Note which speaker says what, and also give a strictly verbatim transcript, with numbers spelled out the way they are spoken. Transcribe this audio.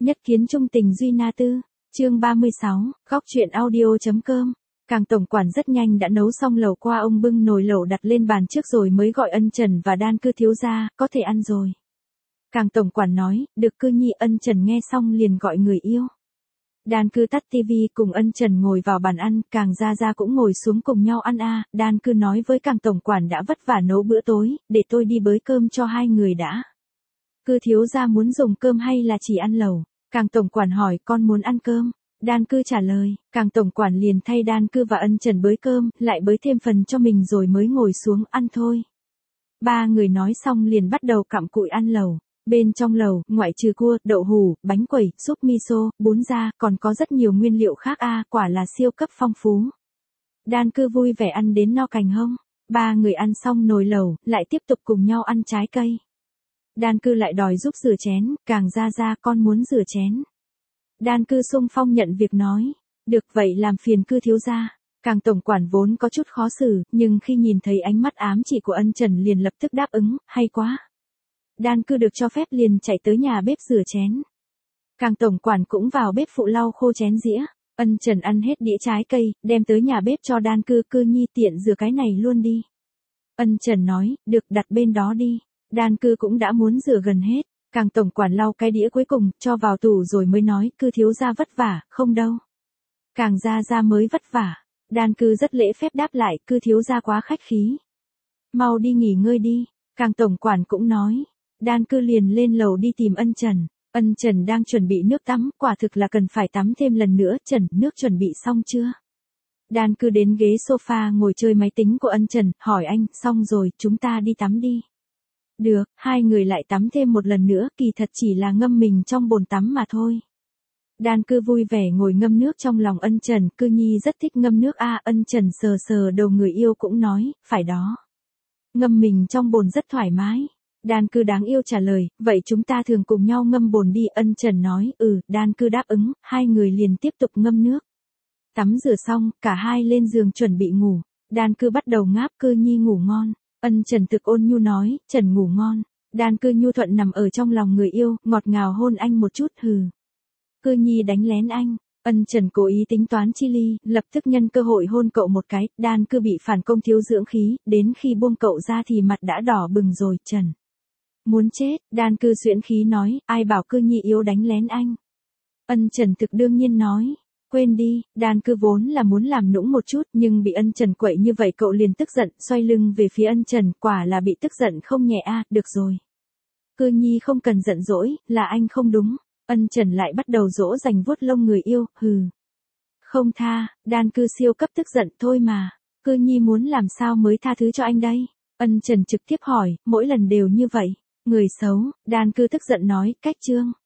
Speaker 1: Nhất kiến trung tình duy na tư, chương ba mươi sáu, góc truyện audio.com. Càng tổng quản rất nhanh đã nấu xong lẩu qua ông bưng nồi lẩu đặt lên bàn trước rồi mới gọi Ân Trần và Đan Cư thiếu gia, có thể ăn rồi. Càng tổng quản nói, được Cư Nhi. Ân Trần nghe xong liền gọi người yêu. Đan Cư tắt tivi cùng Ân Trần ngồi vào bàn ăn, Càng Gia Gia cũng ngồi xuống cùng nhau ăn a. À. Đan Cư nói với Càng tổng quản đã vất vả nấu bữa tối, để tôi đi bới cơm cho hai người đã. Cư thiếu gia muốn dùng cơm hay là chỉ ăn lẩu? Càng tổng quản hỏi, con muốn ăn cơm. Đan Cư trả lời, Càng tổng quản liền thay Đan Cư và Ân Trần bới cơm, lại bới thêm phần cho mình rồi mới ngồi xuống ăn thôi. Ba người nói xong liền bắt đầu cặm cụi ăn lẩu. Bên trong lẩu, ngoại trừ cua, đậu hủ, bánh quẩy, súp miso, bún ra, còn có rất nhiều nguyên liệu khác a, à, quả là siêu cấp phong phú. Đan Cư vui vẻ ăn đến no cành hông. Ba người ăn xong nồi lẩu, lại tiếp tục cùng nhau ăn trái cây. Đan Cư lại đòi giúp rửa chén, Càng Gia Gia con muốn rửa chén. Đan Cư xung phong nhận việc nói, được vậy làm phiền Cư thiếu gia. Càng tổng quản vốn có chút khó xử, nhưng khi nhìn thấy ánh mắt ám chỉ của Ân Trần liền lập tức đáp ứng, hay quá. Đan Cư được cho phép liền chạy tới nhà bếp rửa chén. Càng tổng quản cũng vào bếp phụ lau khô chén dĩa. Ân Trần ăn hết đĩa trái cây, đem tới nhà bếp cho Đan Cư. Cư Nhi tiện rửa cái này luôn đi. Ân Trần nói, được đặt bên đó đi. Đan Cư cũng đã muốn rửa gần hết. Càng tổng quản lau cái đĩa cuối cùng, cho vào tủ rồi mới nói, Cư thiếu gia vất vả, không đâu. Càng Gia Gia mới vất vả. Đan Cư rất lễ phép đáp lại, Cư thiếu gia quá khách khí. Mau đi nghỉ ngơi đi. Càng tổng quản cũng nói. Đan Cư liền lên lầu đi tìm Ân Trần. Ân Trần đang chuẩn bị nước tắm, quả thực là cần phải tắm thêm lần nữa. Trần, nước chuẩn bị xong chưa? Đan Cư đến ghế sofa ngồi chơi máy tính của Ân Trần, hỏi anh, xong rồi, chúng ta đi tắm đi. Được, hai người lại tắm thêm một lần nữa, kỳ thật chỉ là ngâm mình trong bồn tắm mà thôi. Đan Cư vui vẻ ngồi ngâm nước trong lòng Ân Trần, Cư Nhi rất thích ngâm nước a. À, Ân Trần sờ sờ đầu người yêu cũng nói, phải đó. Ngâm mình trong bồn rất thoải mái. Đan Cư đáng yêu trả lời, vậy chúng ta thường cùng nhau ngâm bồn đi. Ân Trần nói, ừ. Đan Cư đáp ứng, hai người liền tiếp tục ngâm nước. Tắm rửa xong, cả hai lên giường chuẩn bị ngủ. Đan Cư bắt đầu ngáp, Cư Nhi ngủ ngon. Ân Trần thực ôn nhu nói, Trần ngủ ngon. Đan Cư nhu thuận nằm ở trong lòng người yêu, ngọt ngào hôn anh một chút, hừ. Cư Nhi đánh lén anh. Ân Trần cố ý tính toán chi ly, lập tức nhân cơ hội hôn cậu một cái. Đan Cư bị phản công thiếu dưỡng khí, đến khi buông cậu ra thì mặt đã đỏ bừng rồi. Trần muốn chết. Đan Cư xuyễn khí nói, ai bảo Cư Nhi yếu đánh lén anh. Ân Trần thực đương nhiên nói, quên đi. Đan Cư vốn là muốn làm nũng một chút, nhưng bị Ân Trần quậy như vậy cậu liền tức giận, xoay lưng về phía Ân Trần, quả là bị tức giận không nhẹ a. À, được rồi. Cư Nhi không cần giận dỗi, là anh không đúng. Ân Trần lại bắt đầu dỗ dành vuốt lông người yêu, hừ. Không tha. Đan Cư siêu cấp tức giận, thôi mà. Cư Nhi muốn làm sao mới tha thứ cho anh đây? Ân Trần trực tiếp hỏi, mỗi lần đều như vậy. Người xấu. Đan Cư tức giận nói, cách chương.